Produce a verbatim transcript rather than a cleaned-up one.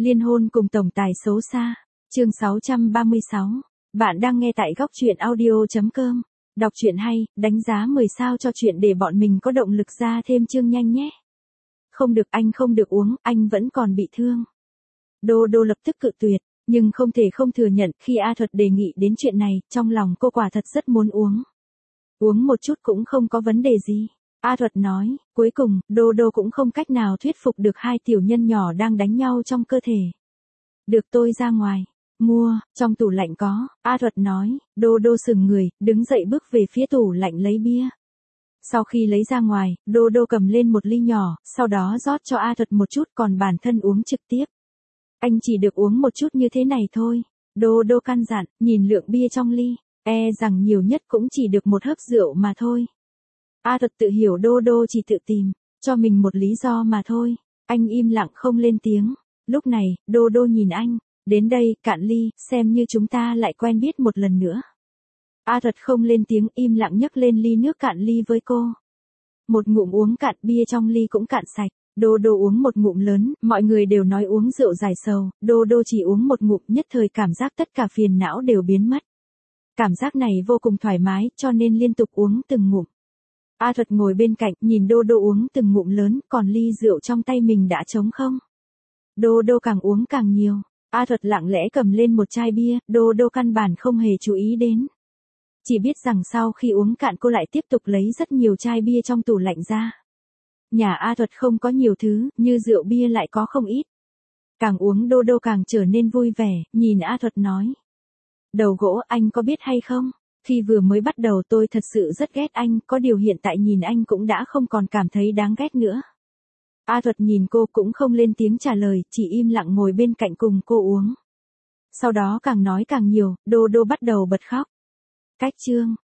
Liên hôn cùng tổng tài xấu xa. Chương sáu trăm ba mươi sáu. Bạn đang nghe tại góc truyện audio chấm com. Đọc truyện hay, đánh giá mười sao cho chuyện để bọn mình có động lực ra thêm chương nhanh nhé. Không được, anh không được uống, anh vẫn còn bị thương. Đô Đô lập tức cự tuyệt, nhưng không thể không thừa nhận khi A Thuật đề nghị đến chuyện này, trong lòng cô quả thật rất muốn uống. Uống một chút cũng không có vấn đề gì. A Thuật nói, cuối cùng, Đô Đô cũng không cách nào thuyết phục được hai tiểu nhân nhỏ đang đánh nhau trong cơ thể. Được, tôi ra ngoài. Mua, trong tủ lạnh có, A Thuật nói. Đô Đô sừng người, đứng dậy bước về phía tủ lạnh lấy bia. Sau khi lấy ra ngoài, Đô Đô cầm lên một ly nhỏ, sau đó rót cho A Thuật một chút còn bản thân uống trực tiếp. Anh chỉ được uống một chút như thế này thôi. Đô Đô căn dặn, nhìn lượng bia trong ly, e rằng nhiều nhất cũng chỉ được một hớp rượu mà thôi. A Thuật tự hiểu Đô Đô chỉ tự tìm cho mình một lý do mà thôi. Anh im lặng không lên tiếng. Lúc này, Đô Đô nhìn anh. Đến đây, cạn ly, xem như chúng ta lại quen biết một lần nữa. A Thuật không lên tiếng, im lặng nhấc lên ly nước cạn ly với cô. Một ngụm uống cạn, bia trong ly cũng cạn sạch. Đô Đô uống một ngụm lớn, mọi người đều nói uống rượu giải sầu. Đô Đô chỉ uống một ngụm, nhất thời cảm giác tất cả phiền não đều biến mất. Cảm giác này vô cùng thoải mái, cho nên liên tục uống từng ngụm. A Thuật ngồi bên cạnh, nhìn Đô Đô uống từng ngụm lớn, còn ly rượu trong tay mình đã trống không. Đô Đô càng uống càng nhiều. A Thuật lặng lẽ cầm lên một chai bia, Đô Đô căn bản không hề chú ý đến. Chỉ biết rằng sau khi uống cạn cô lại tiếp tục lấy rất nhiều chai bia trong tủ lạnh ra. Nhà A Thuật không có nhiều thứ, như rượu bia lại có không ít. Càng uống Đô Đô càng trở nên vui vẻ, nhìn A Thuật nói. Đầu gỗ, anh có biết hay không? Khi vừa mới bắt đầu tôi thật sự rất ghét anh, có điều hiện tại nhìn anh cũng đã không còn cảm thấy đáng ghét nữa. A Thuật nhìn cô cũng không lên tiếng trả lời, chỉ im lặng ngồi bên cạnh cùng cô uống. Sau đó càng nói càng nhiều, Đô Đô bắt đầu bật khóc. Cách chương,